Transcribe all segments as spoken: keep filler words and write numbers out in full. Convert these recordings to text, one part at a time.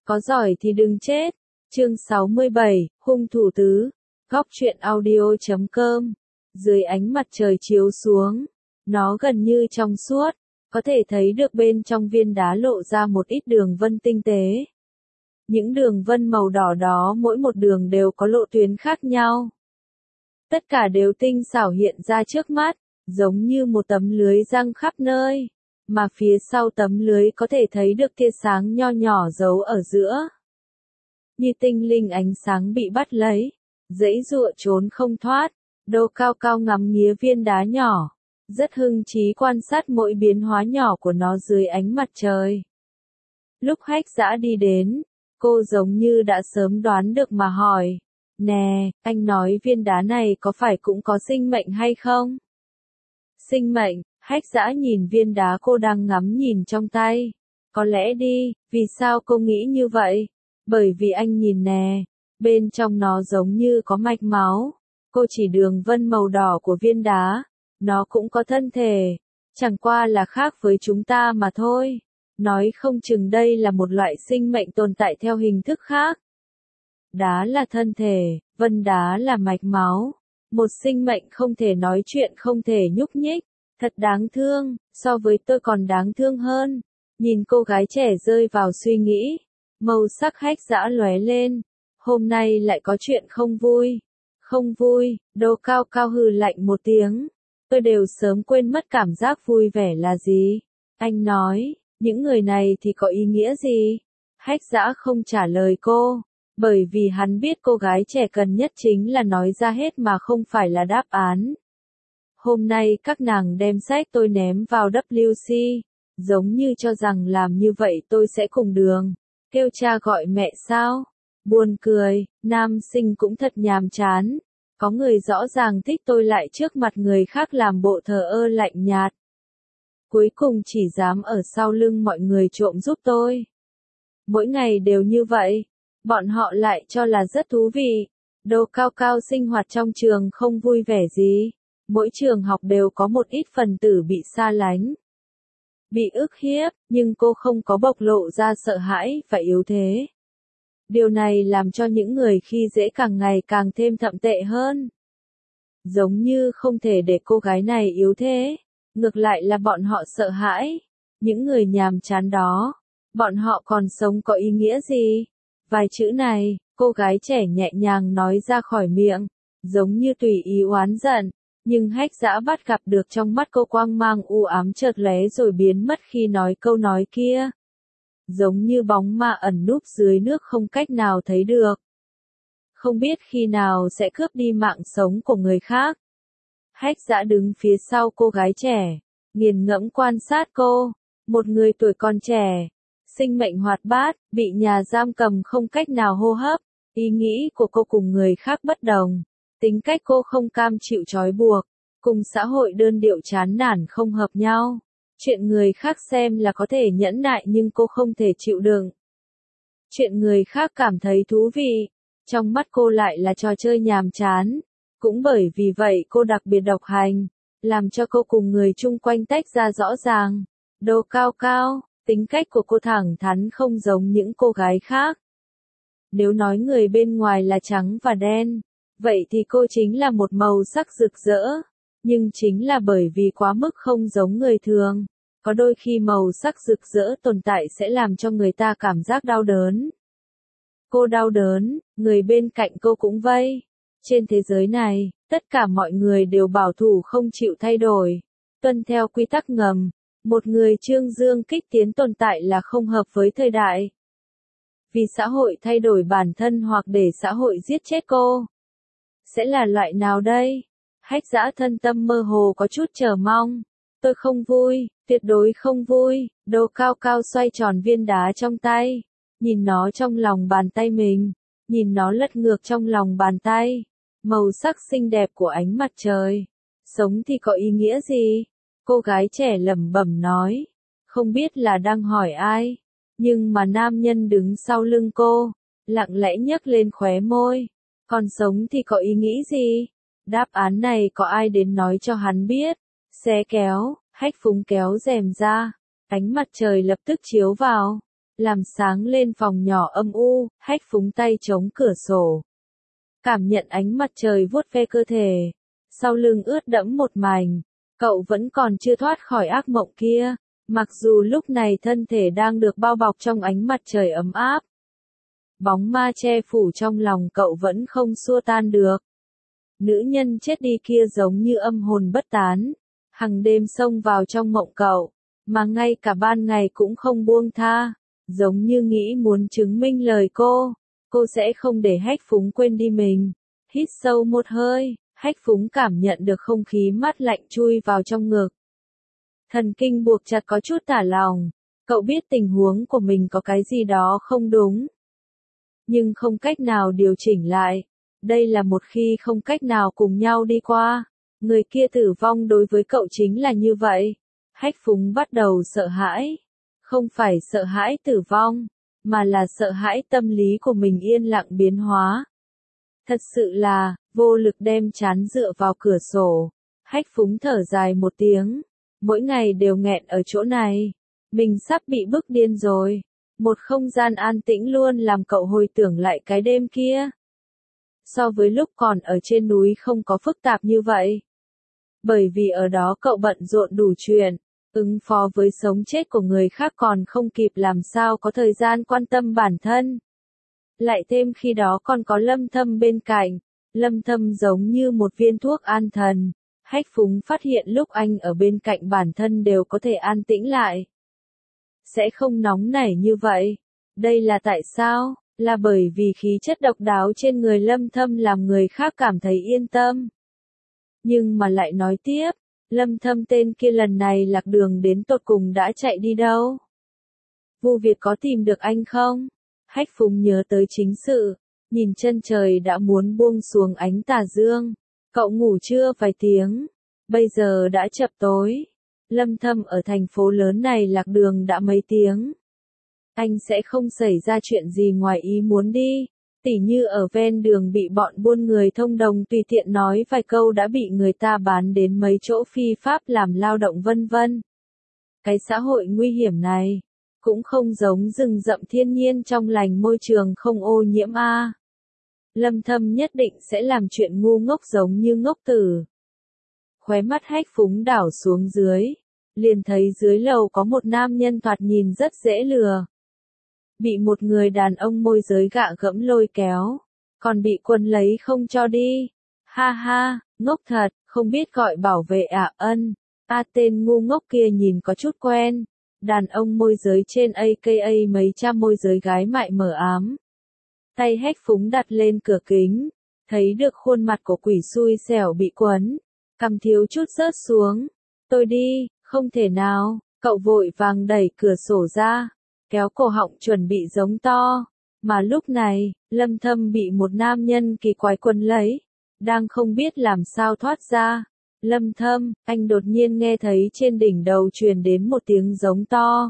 có giỏi thì đừng chết. Chương sáu mươi bảy, hung thủ tứ. Góc truyện audio chấm com. Dưới ánh mặt trời chiếu xuống, nó gần như trong suốt, có thể thấy được bên trong viên đá lộ ra một ít đường vân tinh tế. Những đường vân màu đỏ đó mỗi một đường đều có lộ tuyến khác nhau. Tất cả đều tinh xảo hiện ra trước mắt, giống như một tấm lưới giăng khắp nơi, mà phía sau tấm lưới có thể thấy được tia sáng nho nhỏ giấu ở giữa. Như tinh linh ánh sáng bị bắt lấy, giãy giụa trốn không thoát, Đô cao cao ngắm nghía viên đá nhỏ, rất hưng trí quan sát mỗi biến hóa nhỏ của nó dưới ánh mặt trời. Lúc Hách Dã đi đến, cô giống như đã sớm đoán được mà hỏi, nè, anh nói viên đá này có phải cũng có sinh mệnh hay không? Sinh mệnh, Hách Dã nhìn viên đá cô đang ngắm nhìn trong tay. Có lẽ đi, vì sao cô nghĩ như vậy? Bởi vì anh nhìn nè, bên trong nó giống như có mạch máu. Cô chỉ đường vân màu đỏ của viên đá, nó cũng có thân thể, chẳng qua là khác với chúng ta mà thôi. Nói không chừng đây là một loại sinh mệnh tồn tại theo hình thức khác. Đá là thân thể, vân đá là mạch máu. Một sinh mệnh không thể nói chuyện, không thể nhúc nhích. Thật đáng thương, so với tôi còn đáng thương hơn. Nhìn cô gái trẻ rơi vào suy nghĩ, màu sắc Hách Dã lóe lên. Hôm nay lại có chuyện không vui. Không vui, Đô cao cao hừ lạnh một tiếng. Tôi đều sớm quên mất cảm giác vui vẻ là gì. Anh nói, những người này thì có ý nghĩa gì? Hách Dã không trả lời cô, bởi vì hắn biết cô gái trẻ cần nhất chính là nói ra hết mà không phải là đáp án. Hôm nay các nàng đem sách tôi ném vào W C, giống như cho rằng làm như vậy tôi sẽ cùng đường, kêu cha gọi mẹ sao? Buồn cười, nam sinh cũng thật nhàm chán. Có người rõ ràng thích tôi lại trước mặt người khác làm bộ thờ ơ lạnh nhạt. Cuối cùng chỉ dám ở sau lưng mọi người trộm giúp tôi. Mỗi ngày đều như vậy, bọn họ lại cho là rất thú vị. Đô cao cao sinh hoạt trong trường không vui vẻ gì. Mỗi trường học đều có một ít phần tử bị xa lánh, bị ức hiếp, nhưng cô không có bộc lộ ra sợ hãi và yếu thế. Điều này làm cho những người khi dễ càng ngày càng thêm thậm tệ hơn. Giống như không thể để cô gái này yếu thế, ngược lại là bọn họ sợ hãi. Những người nhàm chán đó, bọn họ còn sống có ý nghĩa gì? Vài chữ này, cô gái trẻ nhẹ nhàng nói ra khỏi miệng, giống như tùy ý oán giận. Nhưng Hách Dã bắt gặp được trong mắt cô quang mang u ám chợt lóe rồi biến mất khi nói câu nói kia. Giống như bóng ma ẩn núp dưới nước không cách nào thấy được. Không biết khi nào sẽ cướp đi mạng sống của người khác. Hách Dã đứng phía sau cô gái trẻ, nghiền ngẫm quan sát cô. Một người tuổi còn trẻ, sinh mệnh hoạt bát, bị nhà giam cầm không cách nào hô hấp. Ý nghĩ của cô cùng người khác bất đồng. Tính cách cô không cam chịu trói buộc, cùng xã hội đơn điệu chán nản không hợp nhau. Chuyện người khác xem là có thể nhẫn nại nhưng cô không thể chịu đựng. Chuyện người khác cảm thấy thú vị, trong mắt cô lại là trò chơi nhàm chán. Cũng bởi vì vậy cô đặc biệt độc hành, làm cho cô cùng người chung quanh tách ra rõ ràng. Đô cao cao, tính cách của cô thẳng thắn không giống những cô gái khác. Nếu nói người bên ngoài là trắng và đen, vậy thì cô chính là một màu sắc rực rỡ, nhưng chính là bởi vì quá mức không giống người thường, có đôi khi màu sắc rực rỡ tồn tại sẽ làm cho người ta cảm giác đau đớn. Cô đau đớn, người bên cạnh cô cũng vây. Trên thế giới này, tất cả mọi người đều bảo thủ không chịu thay đổi, tuân theo quy tắc ngầm. Một người trương dương kích tiến tồn tại là không hợp với thời đại. Vì xã hội thay đổi bản thân hoặc để xã hội giết chết cô. Sẽ là loại nào đây? Hách Dã thân tâm mơ hồ có chút chờ mong. Tôi không vui, tuyệt đối không vui. Đô cao cao xoay tròn viên đá trong tay, nhìn nó trong lòng bàn tay mình, nhìn nó lật ngược trong lòng bàn tay. Màu sắc xinh đẹp của ánh mặt trời. Sống thì có ý nghĩa gì? Cô gái trẻ lẩm bẩm nói. Không biết là đang hỏi ai, nhưng mà nam nhân đứng sau lưng cô, lặng lẽ nhấc lên khóe môi. Còn sống thì có ý nghĩ gì? Đáp án này có ai đến nói cho hắn biết? Xé kéo, Hách Phúng kéo rèm ra, ánh mặt trời lập tức chiếu vào. làm sáng lên phòng nhỏ âm u. Hách Phúng tay chống cửa sổ, cảm nhận ánh mặt trời vuốt ve cơ thể, sau lưng ướt đẫm một mảnh. Cậu vẫn còn chưa thoát khỏi ác mộng kia, mặc dù lúc này thân thể đang được bao bọc trong ánh mặt trời ấm áp. Bóng ma che phủ trong lòng cậu vẫn không xua tan được. Nữ nhân chết đi kia giống như âm hồn bất tán, hằng đêm xông vào trong mộng cậu, mà ngay cả ban ngày cũng không buông tha, giống như nghĩ muốn chứng minh lời cô, cô sẽ không để Hách Phúng quên đi mình. Hít sâu một hơi, Hách Phúng cảm nhận được không khí mát lạnh chui vào trong ngực. Thần kinh buộc chặt có chút thả lỏng, cậu biết tình huống của mình có cái gì đó không đúng, nhưng không cách nào điều chỉnh lại. Đây là một khi không cách nào cùng nhau đi qua. Người kia tử vong đối với cậu chính là như vậy. Hách Phúng bắt đầu sợ hãi. Không phải sợ hãi tử vong, mà là sợ hãi tâm lý của mình yên lặng biến hóa. Thật sự là, vô lực đem trán dựa vào cửa sổ. Hách Phúng thở dài một tiếng. Mỗi ngày đều nghẹn ở chỗ này. Mình sắp bị bức điên rồi. Một không gian an tĩnh luôn làm cậu hồi tưởng lại cái đêm kia. So với lúc còn ở trên núi không có phức tạp như vậy. Bởi vì ở đó cậu bận rộn đủ chuyện, ứng phó với sống chết của người khác còn không kịp làm sao có thời gian quan tâm bản thân. Lại thêm khi đó còn có Lâm Thâm bên cạnh, Lâm Thâm giống như một viên thuốc an thần. Hách Phúng phát hiện lúc anh ở bên cạnh bản thân đều có thể an tĩnh lại. Sẽ không nóng nảy như vậy. Đây là tại sao? Là bởi vì khí chất độc đáo trên người Lâm Thâm làm người khác cảm thấy yên tâm. Nhưng mà lại nói tiếp, Lâm Thâm tên kia lần này lạc đường đến tột cùng đã chạy đi đâu? Vu Việt có tìm được anh không? Hách Phúng nhớ tới chính sự, nhìn chân trời đã muốn buông xuống ánh tà dương. Cậu ngủ chưa vài tiếng, bây giờ đã chập tối. Lâm Thâm ở thành phố lớn này lạc đường đã mấy tiếng. Anh sẽ không xảy ra chuyện gì ngoài ý muốn đi, tỉ như ở ven đường bị bọn buôn người thông đồng tùy tiện nói vài câu đã bị người ta bán đến mấy chỗ phi pháp làm lao động vân vân. Cái xã hội nguy hiểm này, cũng không giống rừng rậm thiên nhiên trong lành môi trường không ô nhiễm a. Lâm Thâm nhất định sẽ làm chuyện ngu ngốc giống như ngốc tử. Khóe mắt Hách Phúng đảo xuống dưới, liền thấy dưới lầu có một nam nhân thoạt nhìn rất dễ lừa. Bị một người đàn ông môi giới gạ gẫm lôi kéo, còn bị quân lấy không cho đi. Ha ha, ngốc thật, không biết gọi bảo vệ ạ ân. A tên ngu ngốc kia nhìn có chút quen. Đàn ông môi giới trên a ca a mấy trăm môi giới gái mại mờ ám. Tay Hách Phúng đặt lên cửa kính, thấy được khuôn mặt của quỷ xui xẻo bị quấn, cằm thiếu chút rớt xuống. Tôi đi, không thể nào, cậu vội vàng đẩy cửa sổ ra, kéo cổ họng chuẩn bị giống to. Mà lúc này, Lâm Thâm bị một nam nhân kỳ quái quấn lấy, đang không biết làm sao thoát ra. Lâm Thâm, anh đột nhiên nghe thấy trên đỉnh đầu truyền đến một tiếng giống to.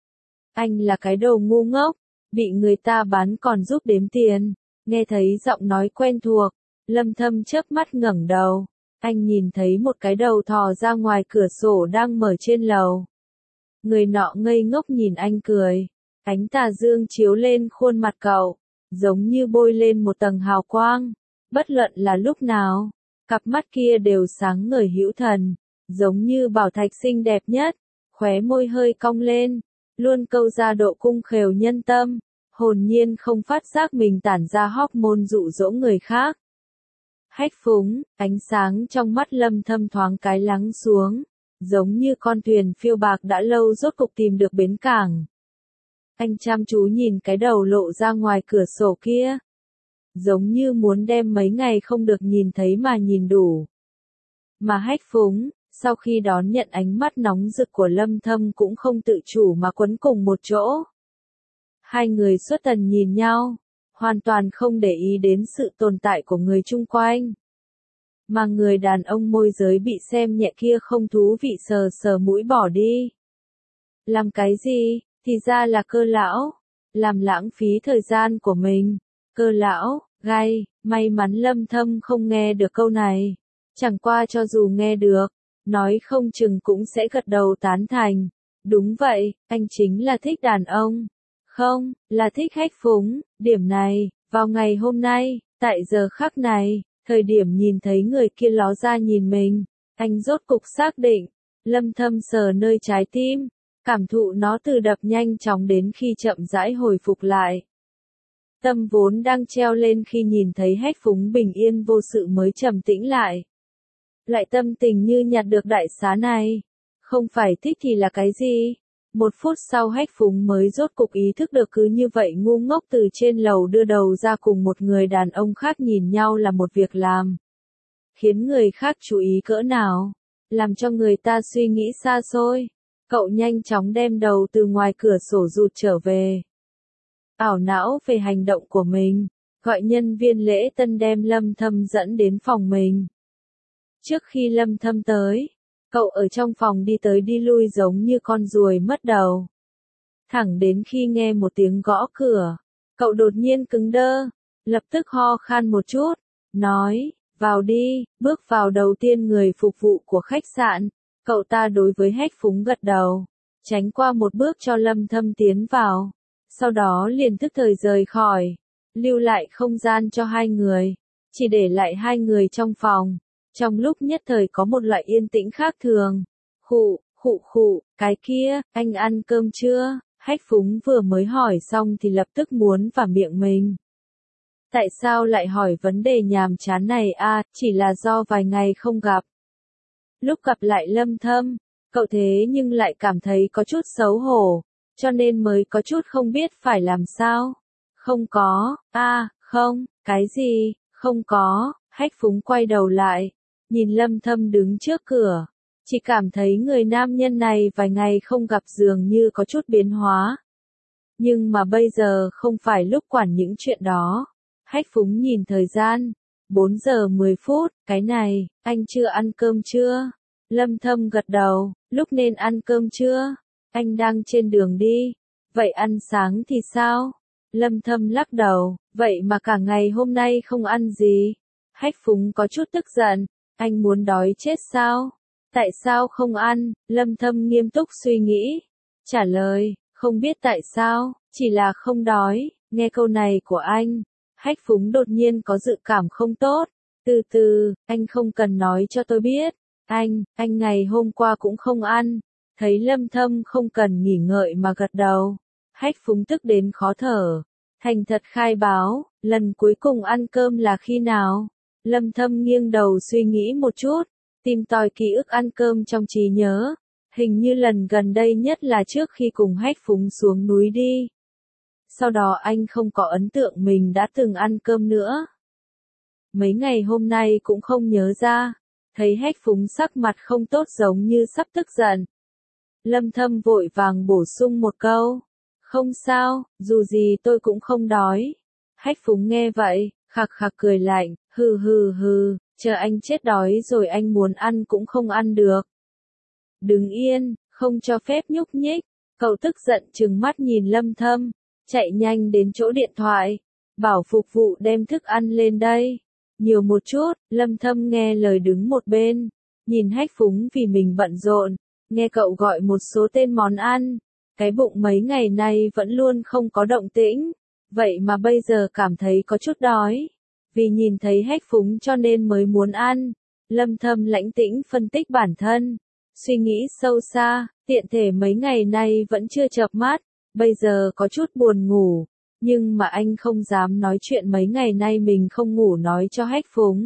Anh là cái đồ ngu ngốc, bị người ta bán còn giúp đếm tiền. Nghe thấy giọng nói quen thuộc, Lâm Thâm chớp mắt ngẩng đầu. Anh nhìn thấy một cái đầu thò ra ngoài cửa sổ đang mở trên lầu. Người nọ ngây ngốc nhìn anh cười. Ánh tà dương chiếu lên khuôn mặt cậu, giống như bôi lên một tầng hào quang. Bất luận là lúc nào, cặp mắt kia đều sáng ngời hữu thần, giống như bảo thạch xinh đẹp nhất. Khóe môi hơi cong lên, luôn câu ra độ cung khều nhân tâm, hồn nhiên không phát giác mình tản ra hormone dụ dỗ người khác. Hách Phúng, ánh sáng trong mắt Lâm Thâm thoáng cái lắng xuống, giống như con thuyền phiêu bạc đã lâu rốt cục tìm được bến cảng. Anh chăm chú nhìn cái đầu lộ ra ngoài cửa sổ kia, giống như muốn đem mấy ngày không được nhìn thấy mà nhìn đủ. Mà Hách Phúng, sau khi đón nhận ánh mắt nóng rực của Lâm Thâm cũng không tự chủ mà quấn cùng một chỗ. Hai người xuất thần nhìn nhau, hoàn toàn không để ý đến sự tồn tại của người chung quanh. Mà người đàn ông môi giới bị xem nhẹ kia không thú vị sờ sờ mũi bỏ đi. Làm cái gì, thì ra là Cơ lão, làm lãng phí thời gian của mình. Cơ lão, gay, may mắn Lâm Thâm không nghe được câu này. Chẳng qua cho dù nghe được, nói không chừng cũng sẽ gật đầu tán thành. Đúng vậy, anh chính là thích đàn ông. Không, là thích Hách Phúng, điểm này, vào ngày hôm nay, tại giờ khắc này, thời điểm nhìn thấy người kia ló ra nhìn mình, anh rốt cục xác định, Lâm Thâm sờ nơi trái tim, cảm thụ nó từ đập nhanh chóng đến khi chậm rãi hồi phục lại. Tâm vốn đang treo lên khi nhìn thấy Hách Phúng bình yên vô sự mới trầm tĩnh lại. Loại tâm tình như nhặt được đại xá này, không phải thích thì là cái gì? Một phút sau Hách Phúng mới rốt cục ý thức được cứ như vậy ngu ngốc từ trên lầu đưa đầu ra cùng một người đàn ông khác nhìn nhau là một việc làm. Khiến người khác chú ý cỡ nào, làm cho người ta suy nghĩ xa xôi. Cậu nhanh chóng đem đầu từ ngoài cửa sổ rụt trở về. Ảo não về hành động của mình, gọi nhân viên lễ tân đem Lâm Thâm dẫn đến phòng mình. Trước khi Lâm Thâm tới, cậu ở trong phòng đi tới đi lui giống như con ruồi mất đầu. Thẳng đến khi nghe một tiếng gõ cửa, cậu đột nhiên cứng đơ, lập tức ho khan một chút, nói, vào đi, bước vào đầu tiên người phục vụ của khách sạn, cậu ta đối với Hách Phúng gật đầu, tránh qua một bước cho Lâm Thâm tiến vào, sau đó liền tức thời rời khỏi, lưu lại không gian cho hai người, chỉ để lại hai người trong phòng. Trong lúc nhất thời có một loại yên tĩnh khác thường. Khụ, khụ khụ, cái kia, anh ăn cơm chưa? Hách Phúng vừa mới hỏi xong thì lập tức muốn vào miệng mình. Tại sao lại hỏi vấn đề nhàm chán này à, chỉ là do vài ngày không gặp. Lúc gặp lại Lâm Thâm, cậu thế nhưng lại cảm thấy có chút xấu hổ, cho nên mới có chút không biết phải làm sao. Không có, a, không, cái gì, không có, Hách Phúng quay đầu lại. Nhìn Lâm Thâm đứng trước cửa, chỉ cảm thấy người nam nhân này vài ngày không gặp dường như có chút biến hóa. Nhưng mà bây giờ không phải lúc quản những chuyện đó. Hách Phúng nhìn thời gian, bốn giờ mười phút, cái này, anh chưa ăn cơm chưa? Lâm Thâm gật đầu, lúc nên ăn cơm chưa? Anh đang trên đường đi. Vậy ăn sáng thì sao? Lâm Thâm lắc đầu, vậy mà cả ngày hôm nay không ăn gì. Hách Phúng có chút tức giận. Anh muốn đói chết sao? Tại sao không ăn? Lâm Thâm nghiêm túc suy nghĩ. Trả lời, không biết tại sao, chỉ là không đói. Nghe câu này của anh, Hách Phúng đột nhiên có dự cảm không tốt. Từ từ, anh không cần nói cho tôi biết. Anh, anh ngày hôm qua cũng không ăn. Thấy Lâm Thâm không cần nghỉ ngợi mà gật đầu. Hách Phúng tức đến khó thở. Thành thật khai báo, lần cuối cùng ăn cơm là khi nào? Lâm Thâm nghiêng đầu suy nghĩ một chút, tìm tòi ký ức ăn cơm trong trí nhớ. Hình như lần gần đây nhất là trước khi cùng Hách Phúng xuống núi đi. Sau đó anh không có ấn tượng mình đã từng ăn cơm nữa. Mấy ngày hôm nay cũng không nhớ ra, thấy Hách Phúng sắc mặt không tốt giống như sắp tức giận. Lâm Thâm vội vàng bổ sung một câu, không sao, dù gì tôi cũng không đói. Hách Phúng nghe vậy, khạc khạc cười lạnh, hừ hừ hừ, chờ anh chết đói rồi anh muốn ăn cũng không ăn được. Đứng yên, không cho phép nhúc nhích, cậu tức giận trừng mắt nhìn Lâm Thâm, chạy nhanh đến chỗ điện thoại, bảo phục vụ đem thức ăn lên đây. Nhiều một chút, Lâm Thâm nghe lời đứng một bên, nhìn Hách Phúng vì mình bận rộn, nghe cậu gọi một số tên món ăn, cái bụng mấy ngày nay vẫn luôn không có động tĩnh, vậy mà bây giờ cảm thấy có chút đói. Vì nhìn thấy Hách Phúng cho nên mới muốn ăn. Lâm Thâm lãnh tĩnh phân tích bản thân, suy nghĩ sâu xa, tiện thể mấy ngày nay vẫn chưa chợp mắt, bây giờ có chút buồn ngủ, nhưng mà anh không dám nói chuyện mấy ngày nay mình không ngủ nói cho Hách Phúng.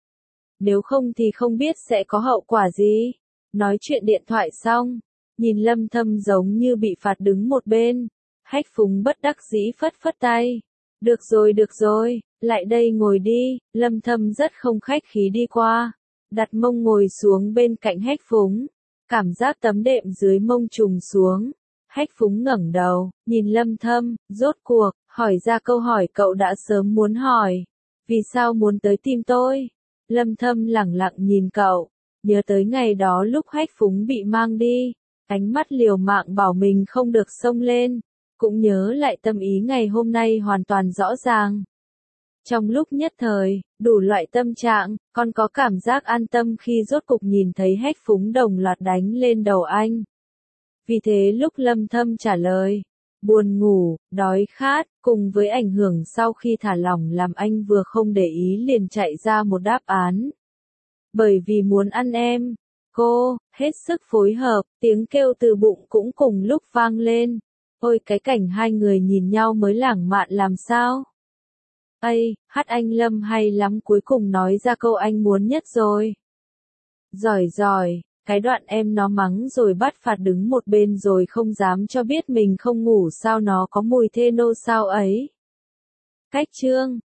Nếu không thì không biết sẽ có hậu quả gì. Nói chuyện điện thoại xong, nhìn Lâm Thâm giống như bị phạt đứng một bên, Hách Phúng bất đắc dĩ phất phất tay. Được rồi được rồi, lại đây ngồi đi. Lâm Thâm rất không khách khí đi qua, đặt mông ngồi xuống bên cạnh Hách Phúng, cảm giác tấm đệm dưới mông trùng xuống. Hách Phúng ngẩng đầu, nhìn Lâm Thâm, rốt cuộc, hỏi ra câu hỏi cậu đã sớm muốn hỏi. Vì sao muốn tới tìm tôi? Lâm Thâm lẳng lặng nhìn cậu, nhớ tới ngày đó lúc Hách Phúng bị mang đi, ánh mắt liều mạng bảo mình không được xông lên, cũng nhớ lại tâm ý ngày hôm nay hoàn toàn rõ ràng. Trong lúc nhất thời, đủ loại tâm trạng, còn có cảm giác an tâm khi rốt cục nhìn thấy Hách Phúng đồng loạt đánh lên đầu anh. Vì thế lúc Lâm Thâm trả lời, buồn ngủ, đói khát, cùng với ảnh hưởng sau khi thả lỏng làm anh vừa không để ý liền chạy ra một đáp án. Bởi vì muốn ăn em. Cô, hết sức phối hợp, tiếng kêu từ bụng cũng cùng lúc vang lên. Ôi cái cảnh hai người nhìn nhau mới lãng mạn làm sao? Ây, hát anh Lâm hay lắm cuối cùng nói ra câu anh muốn nhất rồi. Giỏi giỏi, cái đoạn em nó mắng rồi bắt phạt đứng một bên rồi không dám cho biết mình không ngủ sao nó có mùi thê nô sao ấy. Cách chương